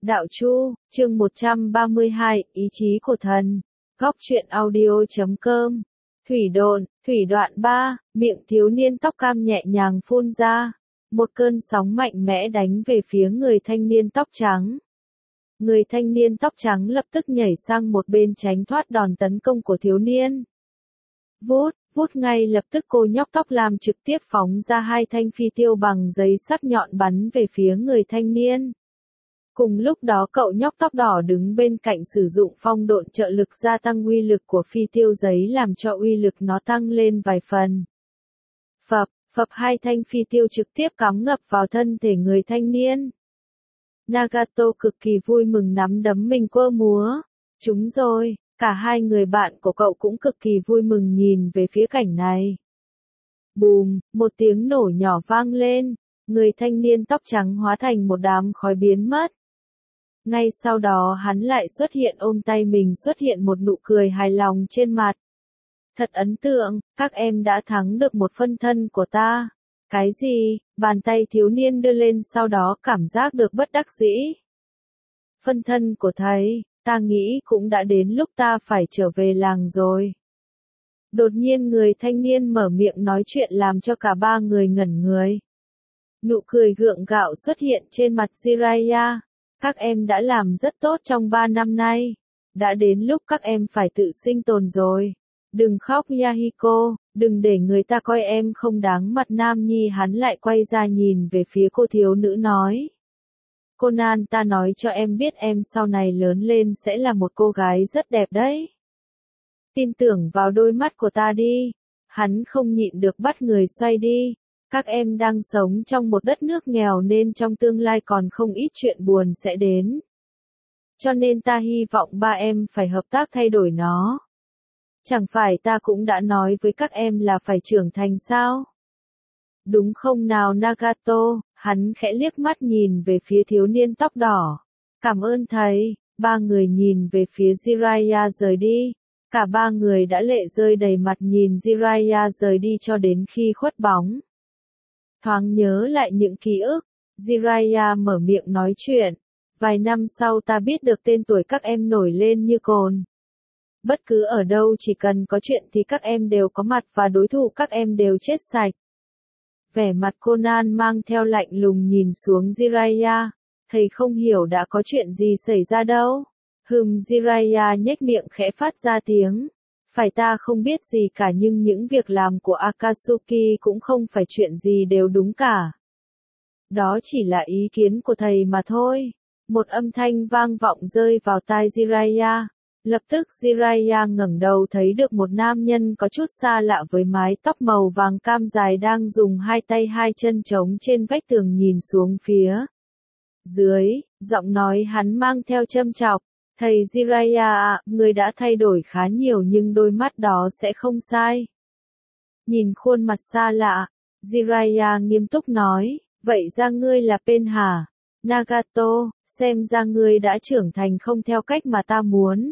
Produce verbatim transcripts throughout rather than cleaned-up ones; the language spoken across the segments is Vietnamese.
Đạo Chu, chương một trăm ba mươi hai, Ý chí của thần. Góc truyện audio.com. Thủy độn, thủy đoạn ba, miệng thiếu niên tóc cam nhẹ nhàng phun ra. Một cơn sóng mạnh mẽ đánh về phía người thanh niên tóc trắng. Người thanh niên tóc trắng lập tức nhảy sang một bên tránh thoát đòn tấn công của thiếu niên. Vút, vút ngay lập tức cô nhóc tóc lam trực tiếp phóng ra hai thanh phi tiêu bằng giấy sắc nhọn bắn về phía người thanh niên. Cùng lúc đó cậu nhóc tóc đỏ đứng bên cạnh sử dụng phong độn trợ lực gia tăng uy lực của phi tiêu giấy làm cho uy lực nó tăng lên vài phần. Phập, phập hai thanh phi tiêu trực tiếp cắm ngập vào thân thể người thanh niên. Nagato cực kỳ vui mừng nắm đấm mình quơ múa. Chúng rồi, cả hai người bạn của cậu cũng cực kỳ vui mừng nhìn về phía cảnh này. Bùm, một tiếng nổ nhỏ vang lên, người thanh niên tóc trắng hóa thành một đám khói biến mất. Ngay sau đó hắn lại xuất hiện ôm tay mình xuất hiện một nụ cười hài lòng trên mặt. Thật ấn tượng, các em đã thắng được một phân thân của ta. Cái gì? Bàn tay thiếu niên đưa lên sau đó cảm giác được bất đắc dĩ. Phân thân của thầy, ta nghĩ cũng đã đến lúc ta phải trở về làng rồi. Đột nhiên người thanh niên mở miệng nói chuyện làm cho cả ba người ngẩn người. Nụ cười gượng gạo xuất hiện trên mặt Jiraiya. Các em đã làm rất tốt trong ba năm nay. Đã đến lúc các em phải tự sinh tồn rồi. Đừng khóc Yahiko, đừng để người ta coi em không đáng mặt. Nam nhi hắn lại quay ra nhìn về phía cô thiếu nữ nói. Conan, ta nói cho em biết em sau này lớn lên sẽ là một cô gái rất đẹp đấy. Tin tưởng vào đôi mắt của ta đi. Hắn không nhịn được bắt người xoay đi. Các em đang sống trong một đất nước nghèo nên trong tương lai còn không ít chuyện buồn sẽ đến. Cho nên ta hy vọng ba em phải hợp tác thay đổi nó. Chẳng phải ta cũng đã nói với các em là phải trưởng thành sao? Đúng không nào Nagato? Hắn khẽ liếc mắt nhìn về phía thiếu niên tóc đỏ. Cảm ơn thầy. Ba người nhìn về phía Jiraiya rời đi. Cả ba người đã lệ rơi đầy mặt nhìn Jiraiya rời đi cho đến khi khuất bóng. Thoáng nhớ lại những ký ức, Jiraiya mở miệng nói chuyện. Vài năm sau ta biết được tên tuổi các em nổi lên như cồn. Bất cứ ở đâu chỉ cần có chuyện thì các em đều có mặt và đối thủ các em đều chết sạch. Vẻ mặt Conan mang theo lạnh lùng nhìn xuống Jiraiya. Thầy không hiểu đã có chuyện gì xảy ra đâu. Hừm, Jiraiya nhếch miệng khẽ phát ra tiếng. Phải ta không biết gì cả nhưng những việc làm của Akatsuki cũng không phải chuyện gì đều đúng cả. Đó chỉ là ý kiến của thầy mà thôi. Một âm thanh vang vọng rơi vào tai Jiraiya. Lập tức Jiraiya ngẩng đầu thấy được một nam nhân có chút xa lạ với mái tóc màu vàng cam dài đang dùng hai tay hai chân trống trên vách tường nhìn xuống phía dưới, giọng nói hắn mang theo châm chọc. Thầy Jiraiya ạ, người đã thay đổi khá nhiều nhưng đôi mắt đó sẽ không sai. Nhìn khuôn mặt xa lạ, Jiraiya nghiêm túc nói, vậy ra ngươi là Pen hả? Nagato, xem ra ngươi đã trưởng thành không theo cách mà ta muốn.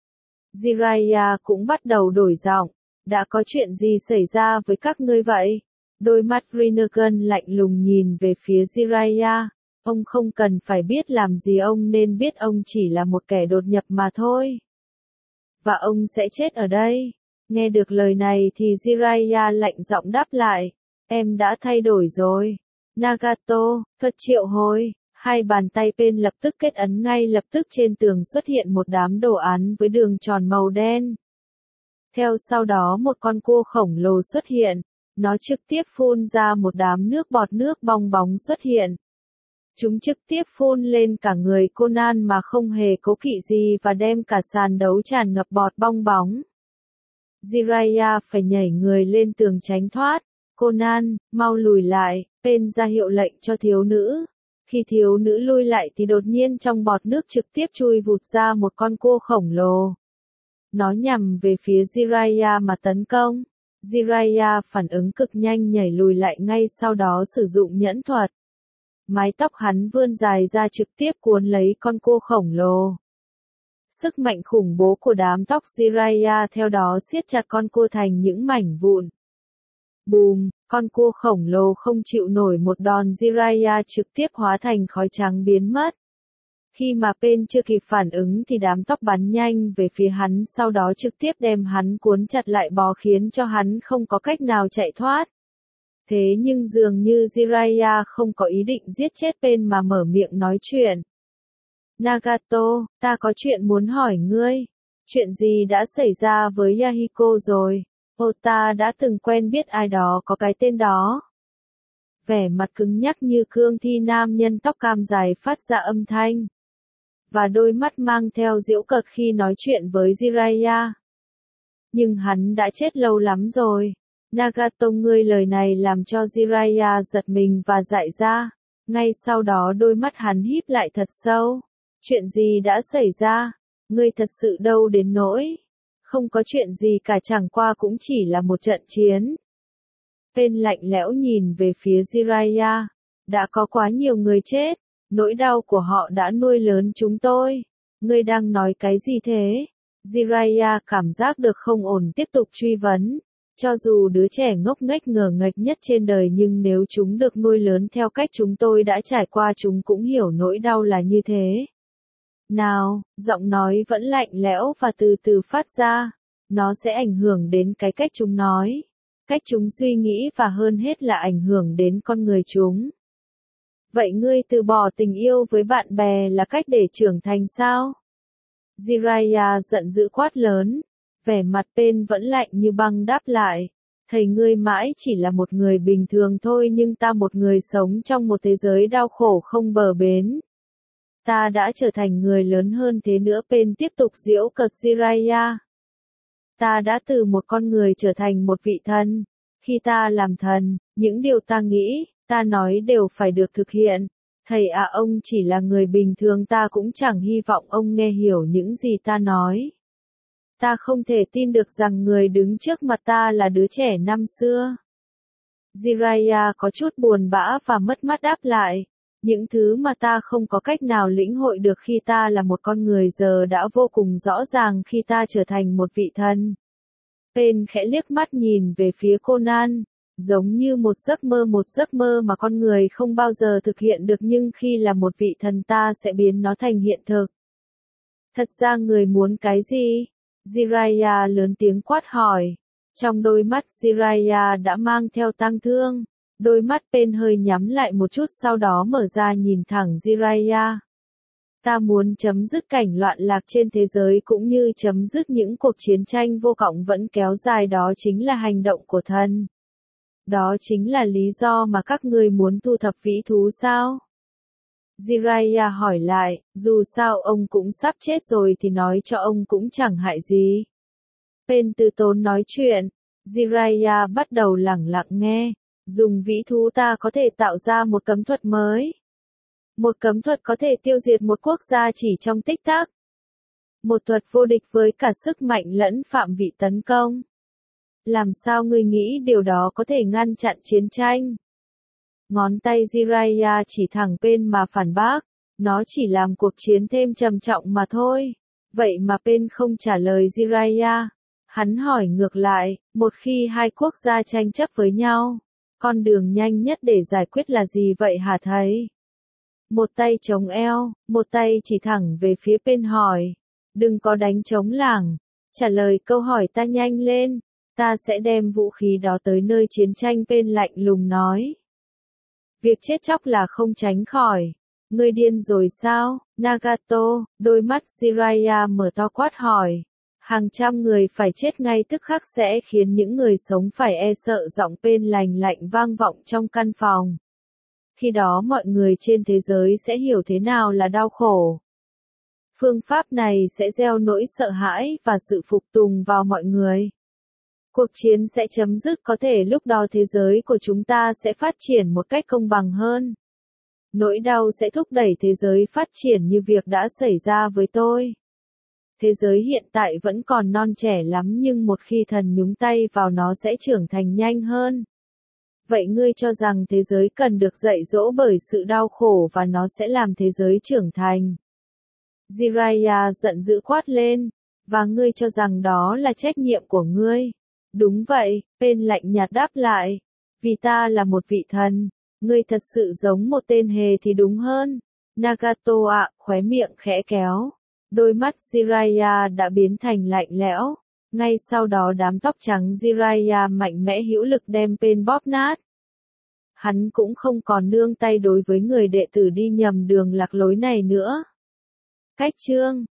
Jiraiya cũng bắt đầu đổi giọng, đã có chuyện gì xảy ra với các ngươi vậy? Đôi mắt Rinnegan lạnh lùng nhìn về phía Jiraiya. Ông không cần phải biết làm gì ông nên biết ông chỉ là một kẻ đột nhập mà thôi. Và ông sẽ chết ở đây. Nghe được lời này thì Jiraiya lạnh giọng đáp lại. Em đã thay đổi rồi. Nagato, thuật triệu hồi. Hai bàn tay Pen lập tức kết ấn ngay lập tức trên tường xuất hiện một đám đồ án với đường tròn màu đen. Theo sau đó một con cua khổng lồ xuất hiện. Nó trực tiếp phun ra một đám nước bọt nước bong bóng xuất hiện. Chúng trực tiếp phun lên cả người Conan mà không hề cố kỵ gì và đem cả sàn đấu tràn ngập bọt bong bóng. Jiraiya phải nhảy người lên tường tránh thoát. Conan, mau lùi lại, Pen ra hiệu lệnh cho thiếu nữ. Khi thiếu nữ lui lại thì đột nhiên trong bọt nước trực tiếp chui vụt ra một con cua khổng lồ. Nó nhằm về phía Jiraiya mà tấn công. Jiraiya phản ứng cực nhanh nhảy lùi lại ngay sau đó sử dụng nhẫn thuật. Mái tóc hắn vươn dài ra trực tiếp cuốn lấy con cua khổng lồ. Sức mạnh khủng bố của đám tóc Jiraiya theo đó siết chặt con cua thành những mảnh vụn. Bùm, con cua khổng lồ không chịu nổi một đòn Jiraiya trực tiếp hóa thành khói trắng biến mất. Khi mà Pen chưa kịp phản ứng thì đám tóc bắn nhanh về phía hắn, sau đó trực tiếp đem hắn cuốn chặt lại bó khiến cho hắn không có cách nào chạy thoát. Thế nhưng dường như Jiraiya không có ý định giết chết Pen mà mở miệng nói chuyện. Nagato, ta có chuyện muốn hỏi ngươi. Chuyện gì đã xảy ra với Yahiko rồi? Ô, ta đã từng quen biết ai đó có cái tên đó. Vẻ mặt cứng nhắc như cương thi nam nhân tóc cam dài phát ra âm thanh. Và đôi mắt mang theo giễu cợt khi nói chuyện với Jiraiya. Nhưng hắn đã chết lâu lắm rồi. Nagato, ngươi lời này làm cho Jiraiya giật mình và dại ra. Ngay sau đó đôi mắt hắn híp lại thật sâu. Chuyện gì đã xảy ra? Ngươi thật sự đâu đến nỗi? Không có chuyện gì cả, chẳng qua cũng chỉ là một trận chiến. Pen lạnh lẽo nhìn về phía Jiraiya. Đã có quá nhiều người chết. Nỗi đau của họ đã nuôi lớn chúng tôi. Ngươi đang nói cái gì thế? Jiraiya cảm giác được không ổn, tiếp tục truy vấn. Cho dù đứa trẻ ngốc nghếch ngờ nghệch nhất trên đời, nhưng nếu chúng được nuôi lớn theo cách chúng tôi đã trải qua, chúng cũng hiểu nỗi đau là như thế. Nào, giọng nói vẫn lạnh lẽo và từ từ phát ra. Nó sẽ ảnh hưởng đến cái cách chúng nói, cách chúng suy nghĩ và hơn hết là ảnh hưởng đến con người chúng. Vậy ngươi từ bỏ tình yêu với bạn bè là cách để trưởng thành sao? Jiraiya giận dữ quát lớn. Vẻ mặt Pen vẫn lạnh như băng đáp lại. Thầy, ngươi mãi chỉ là một người bình thường thôi, nhưng ta một người sống trong một thế giới đau khổ không bờ bến. Ta đã trở thành người lớn hơn thế nữa. Pen tiếp tục giễu cợt Jiraiya. Ta đã từ một con người trở thành một vị thần. Khi ta làm thần, những điều ta nghĩ, ta nói đều phải được thực hiện. Thầy à, ông chỉ là người bình thường, ta cũng chẳng hy vọng ông nghe hiểu những gì ta nói. Ta không thể tin được rằng người đứng trước mặt ta là đứa trẻ năm xưa. Jiraiya có chút buồn bã và mất mát đáp lại. Những thứ mà ta không có cách nào lĩnh hội được khi ta là một con người giờ đã vô cùng rõ ràng khi ta trở thành một vị thần. Pen khẽ liếc mắt nhìn về phía Conan, giống như một giấc mơ, một giấc mơ mà con người không bao giờ thực hiện được, nhưng khi là một vị thần ta sẽ biến nó thành hiện thực. Thật ra người muốn cái gì? Jiraiya lớn tiếng quát hỏi. Trong đôi mắt Jiraiya đã mang theo tang thương. Đôi mắt Pen hơi nhắm lại một chút, sau đó mở ra nhìn thẳng Jiraiya. Ta muốn chấm dứt cảnh loạn lạc trên thế giới cũng như chấm dứt những cuộc chiến tranh vô vọng vẫn kéo dài, đó chính là hành động của thần. Đó chính là lý do mà các ngươi muốn thu thập vĩ thú sao? Jiraiya hỏi lại, dù sao ông cũng sắp chết rồi thì nói cho ông cũng chẳng hại gì. Pen từ tốn nói chuyện. Jiraiya bắt đầu lẳng lặng nghe. Dùng vĩ thú ta có thể tạo ra một cấm thuật mới. Một cấm thuật có thể tiêu diệt một quốc gia chỉ trong tích tắc. Một thuật vô địch với cả sức mạnh lẫn phạm vị tấn công. Làm sao ngươi nghĩ điều đó có thể ngăn chặn chiến tranh? Ngón tay Jiraiya chỉ thẳng Pen mà phản bác. Nó chỉ làm cuộc chiến thêm trầm trọng mà thôi. Vậy mà Pen không trả lời Jiraiya. Hắn hỏi ngược lại, một khi hai quốc gia tranh chấp với nhau, con đường nhanh nhất để giải quyết là gì vậy hả thầy? Một tay chống eo, một tay chỉ thẳng về phía Pen hỏi. Đừng có đánh trống lảng. Trả lời câu hỏi ta nhanh lên. Ta sẽ đem vũ khí đó tới nơi chiến tranh. Pen lạnh lùng nói. Việc chết chóc là không tránh khỏi. Ngươi điên rồi sao, Nagato? Đôi mắt Jiraiya mở to quát hỏi. Hàng trăm người phải chết ngay tức khắc sẽ khiến những người sống phải e sợ. Giọng Pen lành lạnh vang vọng trong căn phòng. Khi đó mọi người trên thế giới sẽ hiểu thế nào là đau khổ. Phương pháp này sẽ gieo nỗi sợ hãi và sự phục tùng vào mọi người. Cuộc chiến sẽ chấm dứt, có thể lúc đó thế giới của chúng ta sẽ phát triển một cách công bằng hơn. Nỗi đau sẽ thúc đẩy thế giới phát triển như việc đã xảy ra với tôi. Thế giới hiện tại vẫn còn non trẻ lắm, nhưng một khi thần nhúng tay vào nó sẽ trưởng thành nhanh hơn. Vậy ngươi cho rằng thế giới cần được dạy dỗ bởi sự đau khổ và nó sẽ làm thế giới trưởng thành? Jiraiya giận dữ quát lên. Và ngươi cho rằng đó là trách nhiệm của ngươi? Đúng vậy, Pen lạnh nhạt đáp lại. Vì ta là một vị thần. Ngươi thật sự giống một tên hề thì đúng hơn. Nagato ạ, khóe miệng khẽ kéo. Đôi mắt Jiraiya đã biến thành lạnh lẽo. Ngay sau đó đám tóc trắng Jiraiya mạnh mẽ hữu lực đem Pain bóp nát. Hắn cũng không còn nương tay đối với người đệ tử đi nhầm đường lạc lối này nữa. Cách chương